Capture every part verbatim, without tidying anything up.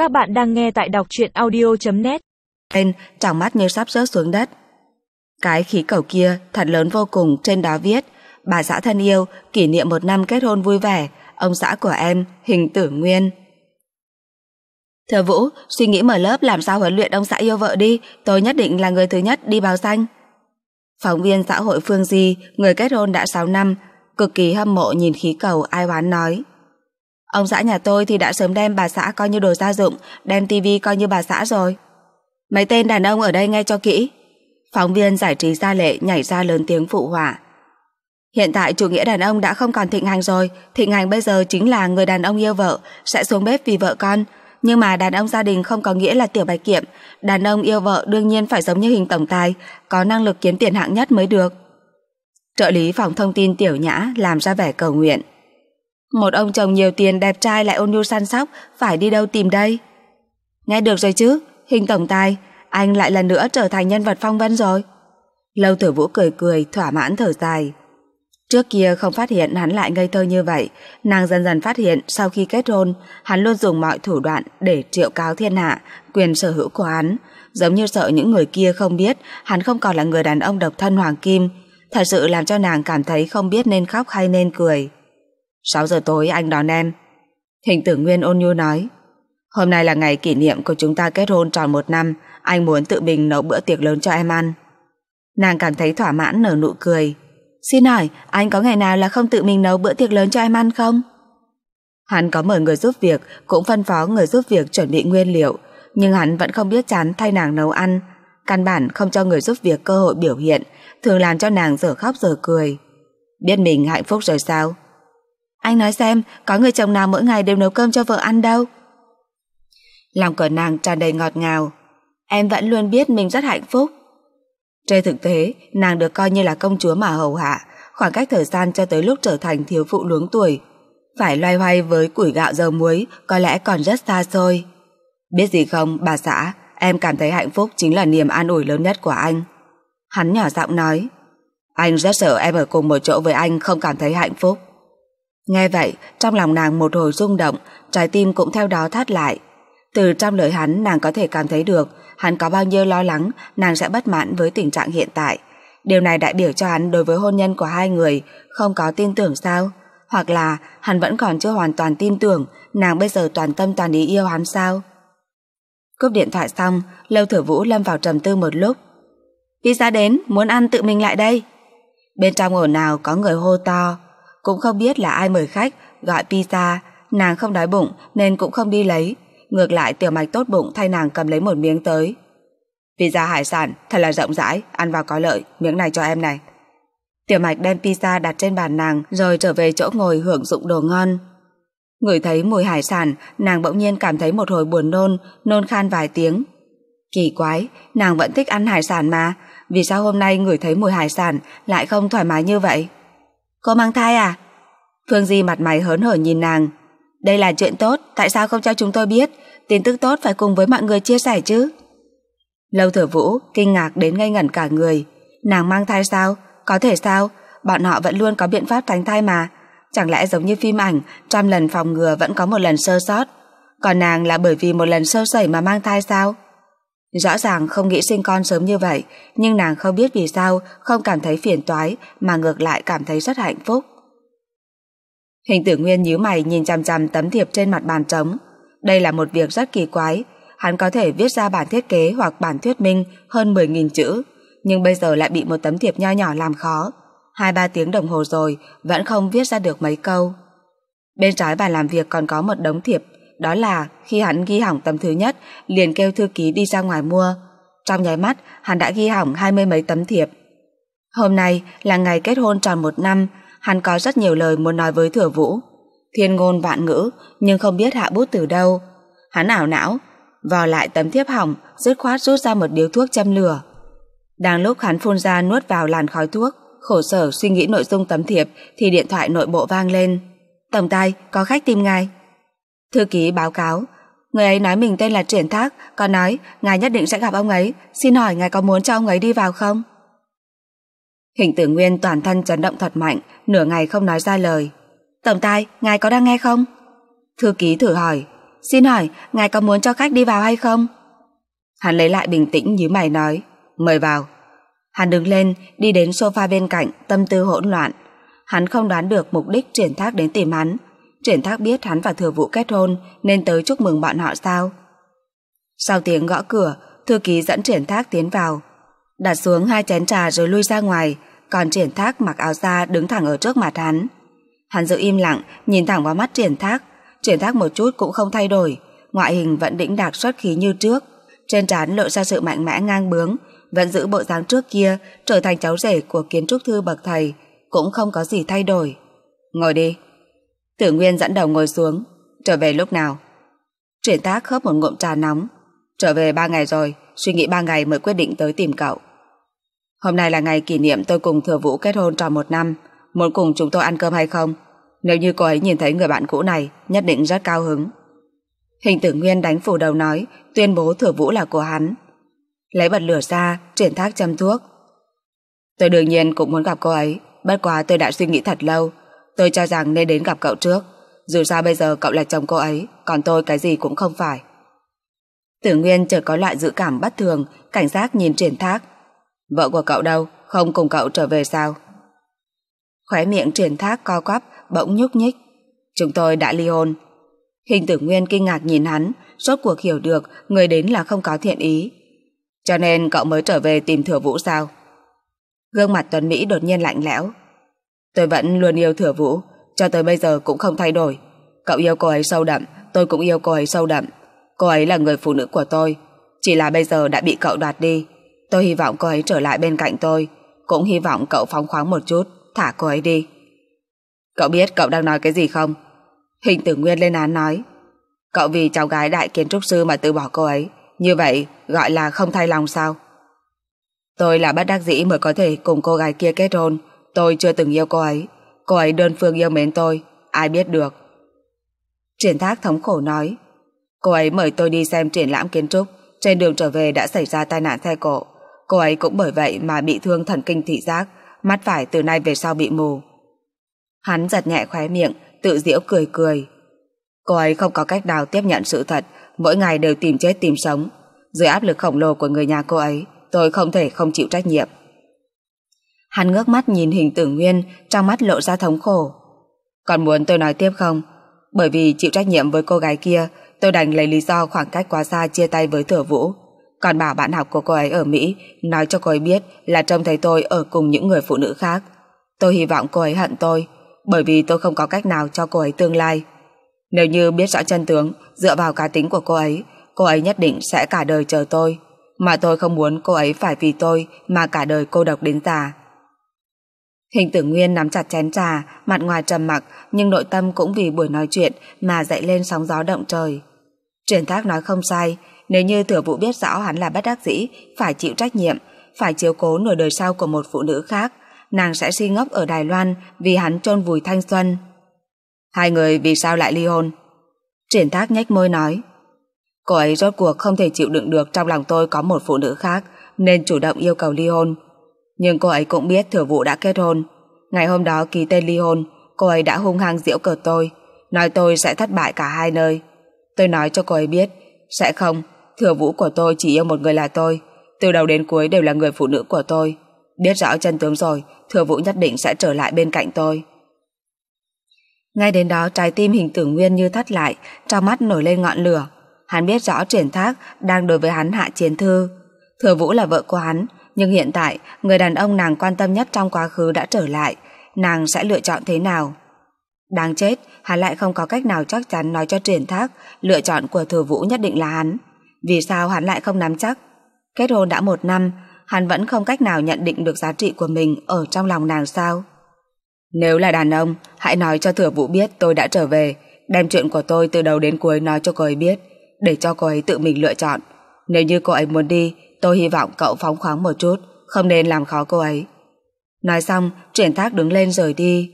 Các bạn đang nghe tại đọc truyện audio chấm net. Lên, trong mắt như sắp rớt xuống đất. Cái khí cầu kia thật lớn vô cùng, trên đó viết: bà xã thân yêu, kỷ niệm một năm kết hôn vui vẻ, ông xã của em, Hình Tử Nguyên. Thừa Vũ, suy nghĩ mở lớp làm sao huấn luyện ông xã yêu vợ đi, tôi nhất định là người thứ nhất đi báo danh. Phóng viên xã hội Phương Di, người kết hôn đã sáu năm, cực kỳ hâm mộ nhìn khí cầu, ai oán nói: ông xã nhà tôi thì đã sớm đem bà xã coi như đồ gia dụng, đem tivi coi như bà xã rồi. Mấy tên đàn ông ở đây nghe cho kỹ. Phóng viên giải trí Gia Lệ nhảy ra lớn tiếng phụ họa. Hiện tại chủ nghĩa đàn ông đã không còn thịnh hành rồi, thịnh hành bây giờ chính là người đàn ông yêu vợ sẽ xuống bếp vì vợ con. Nhưng mà đàn ông gia đình không có nghĩa là Tiểu Bạch Kiệm, đàn ông yêu vợ đương nhiên phải giống như Hình tổng tài, có năng lực kiếm tiền hạng nhất mới được. Trợ lý phòng thông tin Tiểu Nhã làm ra vẻ cầu nguyện. Một ông chồng nhiều tiền đẹp trai lại ôn nhu săn sóc, phải đi đâu tìm đây? Nghe được rồi chứ, Hình tổng tài, anh lại lần nữa trở thành nhân vật phong vân rồi. Lâu Tử Vũ cười cười, thỏa mãn thở dài. Trước kia không phát hiện hắn lại ngây thơ như vậy, nàng dần dần phát hiện sau khi kết hôn, hắn luôn dùng mọi thủ đoạn để triệu cáo thiên hạ quyền sở hữu của hắn, giống như sợ những người kia không biết hắn không còn là người đàn ông độc thân hoàng kim, thật sự làm cho nàng cảm thấy không biết nên khóc hay nên cười. Sáu giờ tối anh đón em. Hình Tử Nguyên ôn nhu nói. Hôm nay là ngày kỷ niệm của chúng ta kết hôn tròn một năm, anh muốn tự mình nấu bữa tiệc lớn cho em ăn. Nàng cảm thấy thỏa mãn nở nụ cười. Xin hỏi, anh có ngày nào là không tự mình nấu bữa tiệc lớn cho em ăn không? Hắn có mời người giúp việc, cũng phân phó người giúp việc chuẩn bị nguyên liệu, nhưng hắn vẫn không biết chán thay nàng nấu ăn, căn bản không cho người giúp việc cơ hội biểu hiện, thường làm cho nàng dở khóc dở cười. Biết mình hạnh phúc rồi sao? Anh nói xem, có người chồng nào mỗi ngày đều nấu cơm cho vợ ăn đâu? Lòng của nàng tràn đầy ngọt ngào. Em vẫn luôn biết mình rất hạnh phúc. Trên thực tế, nàng được coi như là công chúa mà hầu hạ, khoảng cách thời gian cho tới lúc trở thành thiếu phụ luống tuổi, phải loay hoay với củi gạo dầu muối có lẽ còn rất xa xôi. Biết gì không, bà xã, em cảm thấy hạnh phúc chính là niềm an ủi lớn nhất của anh. Hắn nhỏ giọng nói. Anh rất sợ em ở cùng một chỗ với anh không cảm thấy hạnh phúc. Nghe vậy, trong lòng nàng một hồi rung động, trái tim cũng theo đó thắt lại. Từ trong lời hắn, nàng có thể cảm thấy được hắn có bao nhiêu lo lắng nàng sẽ bất mãn với tình trạng hiện tại. Điều này đại biểu cho hắn đối với hôn nhân của hai người không có tin tưởng sao? Hoặc là hắn vẫn còn chưa hoàn toàn tin tưởng nàng bây giờ toàn tâm toàn ý yêu hắn sao? Cúp điện thoại xong, Lâu Thừa Vũ lâm vào trầm tư một lúc. Pizza đến, muốn ăn tự mình lại đây. Bên trong ồn ào có người hô to. Cũng không biết là ai mời khách gọi pizza, nàng không đói bụng nên cũng không đi lấy. Ngược lại Tiểu Mạch tốt bụng thay nàng cầm lấy một miếng tới. Pizza hải sản thật là rộng rãi, ăn vào có lợi, miếng này cho em này. Tiểu Mạch đem pizza đặt trên bàn nàng rồi trở về chỗ ngồi hưởng dụng đồ ngon. Ngửi thấy mùi hải sản, nàng bỗng nhiên cảm thấy một hồi buồn nôn, nôn khan vài tiếng. Kỳ quái, nàng vẫn thích ăn hải sản mà, vì sao hôm nay ngửi thấy mùi hải sản lại không thoải mái như vậy? Cô mang thai à? Phương Di mặt mày hớn hở nhìn nàng. Đây là chuyện tốt, tại sao không cho chúng tôi biết? Tin tức tốt phải cùng với mọi người chia sẻ chứ. Lâu Thừa Vũ kinh ngạc đến ngây ngẩn cả người. Nàng mang thai sao? Có thể sao? Bọn họ vẫn luôn có biện pháp tránh thai mà. Chẳng lẽ giống như phim ảnh, trăm lần phòng ngừa vẫn có một lần sơ sót? Còn nàng là bởi vì một lần sơ sẩy mà mang thai sao? Rõ ràng không nghĩ sinh con sớm như vậy, nhưng nàng không biết vì sao không cảm thấy phiền toái mà ngược lại cảm thấy rất hạnh phúc. Hình Tử Nguyên nhíu mày nhìn chằm chằm tấm thiệp trên mặt bàn trống. Đây là một việc rất kỳ quái. Hắn có thể viết ra bản thiết kế hoặc bản thuyết minh hơn mười nghìn chữ, nhưng bây giờ lại bị một tấm thiệp nho nhỏ làm khó. Hai ba tiếng đồng hồ rồi vẫn không viết ra được mấy câu. Bên trái bàn làm việc còn có một đống thiệp. Đó là khi hắn ghi hỏng tấm thứ nhất liền kêu thư ký đi ra ngoài mua. Trong nháy mắt hắn đã ghi hỏng hai mươi mấy tấm thiệp. Hôm nay là ngày kết hôn tròn một năm. Hắn có rất nhiều lời muốn nói với Thừa Vũ, thiên ngôn vạn ngữ, nhưng không biết hạ bút từ đâu. Hắn ảo não vò lại tấm thiếp hỏng, dứt khoát rút ra một điếu thuốc châm lửa. Đang lúc hắn phun ra nuốt vào làn khói thuốc, khổ sở suy nghĩ nội dung tấm thiệp thì điện thoại nội bộ vang lên. Tổng tài, có khách tìm ngài. Thư ký báo cáo, người ấy nói mình tên là Triển Thác, còn nói ngài nhất định sẽ gặp ông ấy, xin hỏi ngài có muốn cho ông ấy đi vào không? Hình Tử Nguyên toàn thân chấn động thật mạnh, nửa ngày không nói ra lời. Tổng tài, ngài có đang nghe không? Thư ký thử hỏi. Xin hỏi, ngài có muốn cho khách đi vào hay không? Hắn lấy lại bình tĩnh nhíu mày nói, mời vào. Hắn đứng lên, đi đến sofa bên cạnh, tâm tư hỗn loạn. Hắn không đoán được mục đích Triển Thác đến tìm hắn. Triển Thác biết hắn và Thừa Vũ kết hôn nên tới chúc mừng bọn họ sao? Sau tiếng gõ cửa, thư ký dẫn Triển Thác tiến vào, đặt xuống hai chén trà rồi lui ra ngoài, còn Triển Thác mặc áo da đứng thẳng ở trước mặt hắn. Hắn giữ im lặng, nhìn thẳng vào mắt Triển Thác. Triển Thác một chút cũng không thay đổi, ngoại hình vẫn đĩnh đạc xuất khí như trước, trên trán lộ ra sự mạnh mẽ ngang bướng, vẫn giữ bộ dáng trước kia, trở thành cháu rể của kiến trúc thư bậc thầy, cũng không có gì thay đổi. Ngồi đi. Tử Nguyên dẫn đầu ngồi xuống. Trở về lúc nào? Triển Thác khớp một ngụm trà nóng. Trở về ba ngày rồi, suy nghĩ ba ngày mới quyết định tới tìm cậu. Hôm nay là ngày kỷ niệm tôi cùng Thừa Vũ kết hôn tròn một năm, muốn cùng chúng tôi ăn cơm hay không? Nếu như cô ấy nhìn thấy người bạn cũ này, nhất định rất cao hứng. Hình Tử Nguyên đánh phủ đầu nói, tuyên bố Thừa Vũ là của hắn. Lấy bật lửa ra, Triển Thác châm thuốc. Tôi đương nhiên cũng muốn gặp cô ấy, bất quá tôi đã suy nghĩ thật lâu. Tôi cho rằng nên đến gặp cậu trước. Dù sao bây giờ cậu là chồng cô ấy, còn tôi cái gì cũng không phải. Tử Nguyên chợt có loại dự cảm bất thường, cảnh giác nhìn Triển Thác. Vợ của cậu đâu, không cùng cậu trở về sao? Khóe miệng Triển Thác co quắp, bỗng nhúc nhích. Chúng tôi đã ly hôn. Hình Tử Nguyên kinh ngạc nhìn hắn, rốt cuộc hiểu được người đến là không có thiện ý. Cho nên cậu mới trở về tìm Thừa Vũ sao? Gương mặt Tuấn Mỹ đột nhiên lạnh lẽo. Tôi vẫn luôn yêu Thừa Vũ, cho tới bây giờ cũng không thay đổi. Cậu yêu cô ấy sâu đậm, tôi cũng yêu cô ấy sâu đậm. Cô ấy là người phụ nữ của tôi, chỉ là bây giờ đã bị cậu đoạt đi. Tôi hy vọng cô ấy trở lại bên cạnh tôi, cũng hy vọng cậu phóng khoáng một chút, thả cô ấy đi. Cậu biết cậu đang nói cái gì không? Hình Tử Nguyên lên án nói. Cậu vì cháu gái đại kiến trúc sư mà từ bỏ cô ấy, như vậy gọi là không thay lòng sao? Tôi là bất đắc dĩ mới có thể cùng cô gái kia kết hôn. Tôi chưa từng yêu cô ấy, cô ấy đơn phương yêu mến tôi, ai biết được. Triển Thác thống khổ nói. Cô ấy mời tôi đi xem triển lãm kiến trúc, trên đường trở về đã xảy ra tai nạn xe cộ. Cô ấy cũng bởi vậy mà bị thương thần kinh thị giác, mắt phải từ nay về sau bị mù. Hắn giật nhẹ khóe miệng, tự giễu cười cười. Cô ấy không có cách nào tiếp nhận sự thật, mỗi ngày đều tìm chết tìm sống. Dưới áp lực khổng lồ của người nhà cô ấy, tôi không thể không chịu trách nhiệm. Hắn ngước mắt nhìn Hình Tử Nguyên, trong mắt lộ ra thống khổ. Còn muốn tôi nói tiếp không? Bởi vì chịu trách nhiệm với cô gái kia, tôi đành lấy lý do khoảng cách quá xa chia tay với Thừa Vũ. Còn bảo bạn học của cô ấy ở Mỹ nói cho cô ấy biết là trông thấy tôi ở cùng những người phụ nữ khác. Tôi hy vọng cô ấy hận tôi, bởi vì tôi không có cách nào cho cô ấy tương lai. Nếu như biết rõ chân tướng, dựa vào cá tính của cô ấy, cô ấy nhất định sẽ cả đời chờ tôi, mà tôi không muốn cô ấy phải vì tôi mà cả đời cô độc đến già. Hình Tử Nguyên nắm chặt chén trà, mặt ngoài trầm mặc nhưng nội tâm cũng vì buổi nói chuyện mà dậy lên sóng gió động trời. Triển Thác nói không sai, nếu như Thừa Vũ biết rõ hắn là bất đắc dĩ, phải chịu trách nhiệm, phải chiếu cố nửa đời sau của một phụ nữ khác, nàng sẽ si ngốc ở Đài Loan vì hắn chôn vùi thanh xuân. Hai người vì sao lại ly hôn? Triển Thác nhếch môi nói. Cô ấy rốt cuộc không thể chịu đựng được trong lòng tôi có một phụ nữ khác, nên chủ động yêu cầu ly hôn. Nhưng cô ấy cũng biết Thừa Vũ đã kết hôn. Ngày hôm đó ký tên ly hôn, cô ấy đã hung hăng giễu cợt tôi, nói tôi sẽ thất bại cả hai nơi. Tôi nói cho cô ấy biết, sẽ không, Thừa Vũ của tôi chỉ yêu một người là tôi, từ đầu đến cuối đều là người phụ nữ của tôi. Biết rõ chân tướng rồi, Thừa Vũ nhất định sẽ trở lại bên cạnh tôi. Ngay đến đó trái tim Hình Tử Nguyên như thắt lại, trong mắt nổi lên ngọn lửa. Hắn biết rõ Triển Thác đang đối với hắn hạ chiến thư. Thừa Vũ là vợ của hắn, nhưng hiện tại người đàn ông nàng quan tâm nhất trong quá khứ đã trở lại, nàng sẽ lựa chọn thế nào? Đáng chết, hắn lại không có cách nào chắc chắn nói cho Triển Thác lựa chọn của Thừa Vũ nhất định là hắn. Vì sao hắn lại không nắm chắc? Kết hôn đã một năm, hắn vẫn không cách nào nhận định được giá trị của mình ở trong lòng nàng sao? Nếu là đàn ông, hãy nói cho Thừa Vũ biết tôi đã trở về, đem chuyện của tôi từ đầu đến cuối nói cho cô ấy biết, để cho cô ấy tự mình lựa chọn. Nếu như cô ấy muốn đi, tôi hy vọng cậu phóng khoáng một chút, không nên làm khó cô ấy. Nói xong, Triển Thác đứng lên rời đi.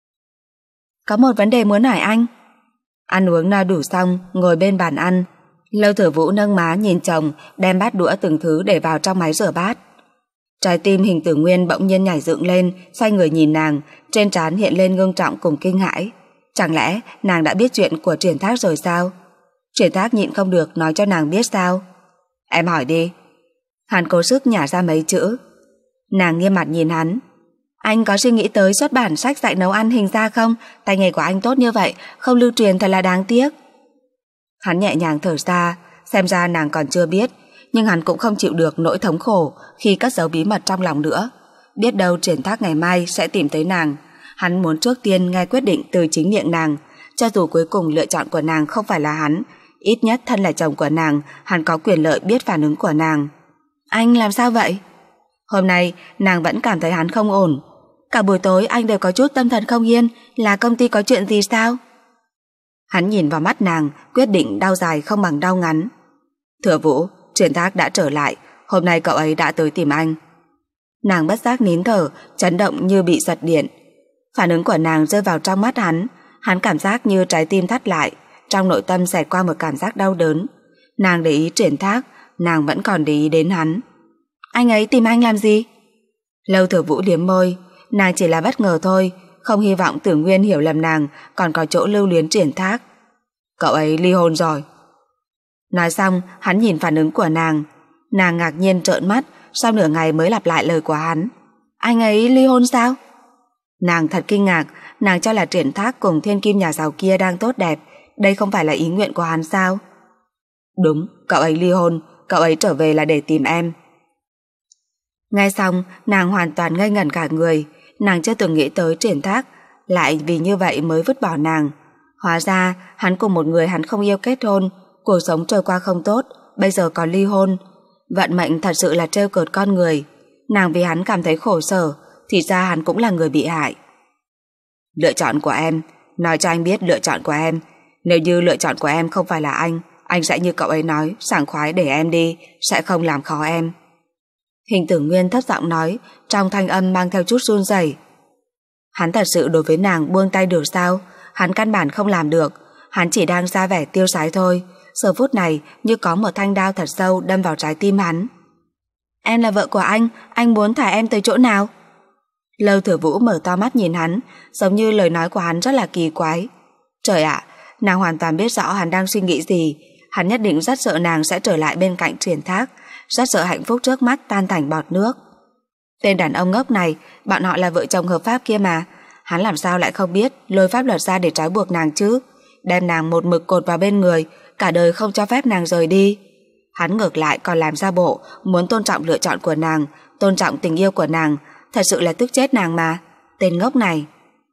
Có một vấn đề muốn hỏi anh. Ăn uống no đủ xong, ngồi bên bàn ăn. Lâu Thừa Vũ nâng má nhìn chồng, đem bát đũa từng thứ để vào trong máy rửa bát. Trái tim Hình Tử Nguyên bỗng nhiên nhảy dựng lên, xoay người nhìn nàng, trên trán hiện lên ngưng trọng cùng kinh hãi. Chẳng lẽ nàng đã biết chuyện của Triển Thác rồi sao? Triển Thác nhịn không được nói cho nàng biết sao. Em hỏi đi. Hắn cố sức nhả ra mấy chữ. Nàng nghiêm mặt nhìn hắn. Anh có suy nghĩ tới xuất bản sách dạy nấu ăn hình ra không? Tay nghề của anh tốt như vậy, không lưu truyền thật là đáng tiếc. Hắn nhẹ nhàng thở ra, xem ra nàng còn chưa biết, nhưng hắn cũng không chịu được nỗi thống khổ khi cất giấu bí mật trong lòng nữa. Biết đâu Triển Thác ngày mai sẽ tìm tới nàng. Hắn muốn trước tiên nghe quyết định từ chính miệng nàng, cho dù cuối cùng lựa chọn của nàng không phải là hắn, ít nhất thân là chồng của nàng, hắn có quyền lợi biết phản ứng của nàng. Anh làm sao vậy? Hôm nay nàng vẫn cảm thấy hắn không ổn. Cả buổi tối anh đều có chút tâm thần không yên, là công ty có chuyện gì sao? Hắn nhìn vào mắt nàng, quyết định đau dài không bằng đau ngắn. Thừa Vũ, Triển Thác đã trở lại, hôm nay cậu ấy đã tới tìm anh. Nàng bất giác nín thở, chấn động như bị giật điện. Phản ứng của nàng rơi vào trong mắt hắn, hắn cảm giác như trái tim thắt lại, trong nội tâm xẹt qua một cảm giác đau đớn. Nàng để ý Triển Thác, nàng vẫn còn để ý đến hắn. Anh ấy tìm anh làm gì? Lâu Thừa Vũ liếm môi, nàng chỉ là bất ngờ thôi, không hy vọng Tử Nguyên hiểu lầm nàng còn có chỗ lưu luyến Triển Thác. Cậu ấy ly hôn rồi. Nói xong, hắn nhìn phản ứng của nàng. Nàng ngạc nhiên trợn mắt, sau nửa ngày mới lặp lại lời của hắn. Anh ấy ly hôn sao? Nàng thật kinh ngạc, nàng cho là Triển Thác cùng thiên kim nhà giàu kia đang tốt đẹp, đây không phải là ý nguyện của hắn sao? Đúng, cậu ấy ly hôn, cậu ấy trở về là để tìm em. Nghe xong, nàng hoàn toàn ngây ngẩn cả người, nàng chưa từng nghĩ tới Triển Thác lại vì như vậy mới vứt bỏ nàng. Hóa ra, hắn cùng một người hắn không yêu kết hôn, cuộc sống trôi qua không tốt, bây giờ còn ly hôn. Vận mệnh thật sự là trêu cợt con người. Nàng vì hắn cảm thấy khổ sở, thì ra hắn cũng là người bị hại. Lựa chọn của em, nói cho anh biết lựa chọn của em. Nếu như lựa chọn của em không phải là anh, anh sẽ như cậu ấy nói, sảng khoái để em đi, sẽ không làm khó em. Hình Tử Nguyên thấp giọng nói, trong thanh âm mang theo chút run rẩy. Hắn thật sự đối với nàng buông tay được sao? Hắn căn bản không làm được, hắn chỉ đang ra vẻ tiêu sái thôi. Giờ phút này như có một thanh đao thật sâu đâm vào trái tim hắn. Em là vợ của anh, anh muốn thả em tới chỗ nào? Lâu Thừa Vũ mở to mắt nhìn hắn, giống như lời nói của hắn rất là kỳ quái. Trời ạ, nàng hoàn toàn biết rõ hắn đang suy nghĩ gì. Hắn nhất định rất sợ nàng sẽ trở lại bên cạnh Triển Thác, rất sợ hạnh phúc trước mắt tan thành bọt nước. Tên đàn ông ngốc này, bọn họ là vợ chồng hợp pháp kia mà. Hắn làm sao lại không biết lôi pháp luật ra để trói buộc nàng chứ? Đem nàng một mực cột vào bên người, cả đời không cho phép nàng rời đi. Hắn ngược lại còn làm ra bộ muốn tôn trọng lựa chọn của nàng, tôn trọng tình yêu của nàng. Thật sự là tức chết nàng mà. Tên ngốc này.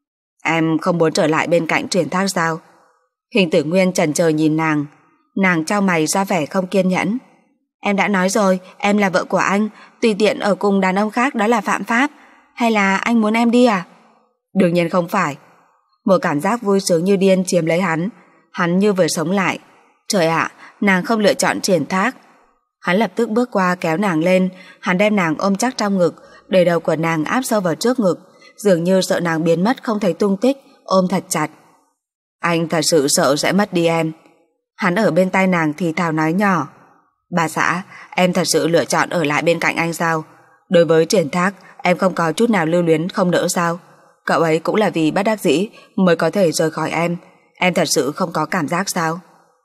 Em không muốn trở lại bên cạnh Triển Thác sao? Hình Tử Nguyên chần chờ nhìn nàng. Nàng chau mày ra vẻ không kiên nhẫn. Em đã nói rồi, em là vợ của anh, tùy tiện ở cùng đàn ông khác đó là phạm pháp. Hay là anh muốn em đi à? Đương nhiên không phải. Một cảm giác vui sướng như điên chiếm lấy hắn. Hắn như vừa sống lại. Trời ạ, nàng không lựa chọn Triển Thác. Hắn lập tức bước qua kéo nàng lên. Hắn đem nàng ôm chắc trong ngực, để đầu của nàng áp sâu vào trước ngực, dường như sợ nàng biến mất không thấy tung tích, ôm thật chặt. Anh thật sự sợ sẽ mất đi em. Hắn ở bên tai nàng thì thào nói nhỏ. Bà xã, em thật sự lựa chọn ở lại bên cạnh anh sao? Đối với Triển Thác, em không có chút nào lưu luyến không nỡ sao? Cậu ấy cũng là vì bất đắc dĩ mới có thể rời khỏi em. Em thật sự không có cảm giác sao?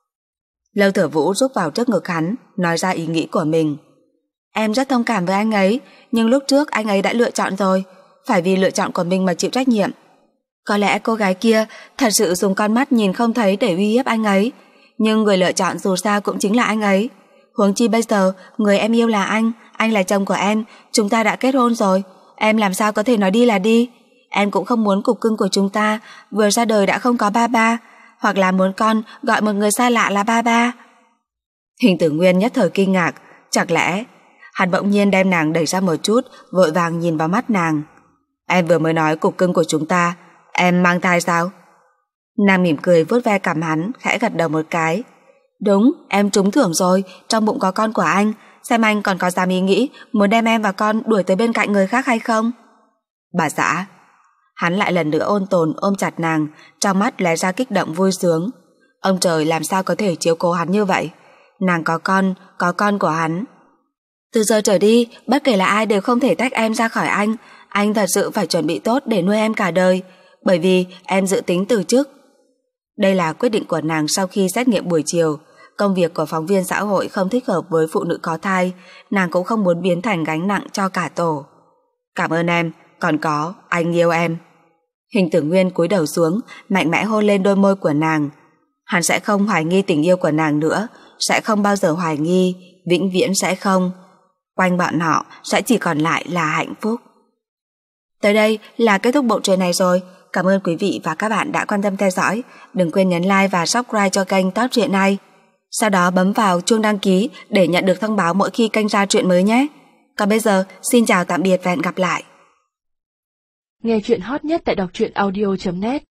Lâu Thừa Vũ rúc vào trước ngực hắn, nói ra ý nghĩ của mình. Em rất thông cảm với anh ấy, nhưng lúc trước anh ấy đã lựa chọn rồi, phải vì lựa chọn của mình mà chịu trách nhiệm. Có lẽ cô gái kia thật sự dùng con mắt nhìn không thấy để uy hiếp anh ấy, nhưng người lựa chọn dù sao cũng chính là anh ấy. Huống chi bây giờ, người em yêu là anh, anh là chồng của em, chúng ta đã kết hôn rồi, em làm sao có thể nói đi là đi. Em cũng không muốn cục cưng của chúng ta vừa ra đời đã không có ba ba, hoặc là muốn con gọi một người xa lạ là ba ba. Hình Tử Nguyên nhất thời kinh ngạc, chẳng lẽ... Hắn bỗng nhiên đem nàng đẩy ra một chút, vội vàng nhìn vào mắt nàng. Em vừa mới nói cục cưng của chúng ta, em mang thai sao? Nàng mỉm cười vuốt ve cằm hắn, khẽ gật đầu một cái. Đúng, em trúng thưởng rồi, trong bụng có con của anh, xem anh còn có dám ý nghĩ muốn đem em và con đuổi tới bên cạnh người khác hay không? Bà xã. Hắn lại lần nữa ôn tồn ôm chặt nàng, trong mắt lóe ra kích động vui sướng. Ông trời làm sao có thể chiếu cố hắn như vậy? Nàng có con, có con của hắn. Từ giờ trở đi, bất kể là ai đều không thể tách em ra khỏi anh. Anh thật sự phải chuẩn bị tốt để nuôi em cả đời, bởi vì em dự tính từ chức. Đây là quyết định của nàng sau khi xét nghiệm buổi chiều. Công việc của phóng viên xã hội không thích hợp với phụ nữ có thai, nàng cũng không muốn biến thành gánh nặng cho cả tổ. Cảm ơn em, còn có, anh yêu em. Hình Tử Nguyên cúi đầu xuống, mạnh mẽ hôn lên đôi môi của nàng. Hắn sẽ không hoài nghi tình yêu của nàng nữa, sẽ không bao giờ hoài nghi, vĩnh viễn sẽ không. Quanh bọn họ sẽ chỉ còn lại là hạnh phúc. Tới đây là kết thúc bộ truyện này rồi. Cảm ơn quý vị và các bạn đã quan tâm theo dõi. Đừng quên nhấn like và subscribe cho kênh Top Truyện này. Sau đó bấm vào chuông đăng ký để nhận được thông báo mỗi khi kênh ra truyện mới nhé. Còn bây giờ, xin chào tạm biệt và hẹn gặp lại. Nghe truyện hot nhất tại đọc truyện audio chấm net.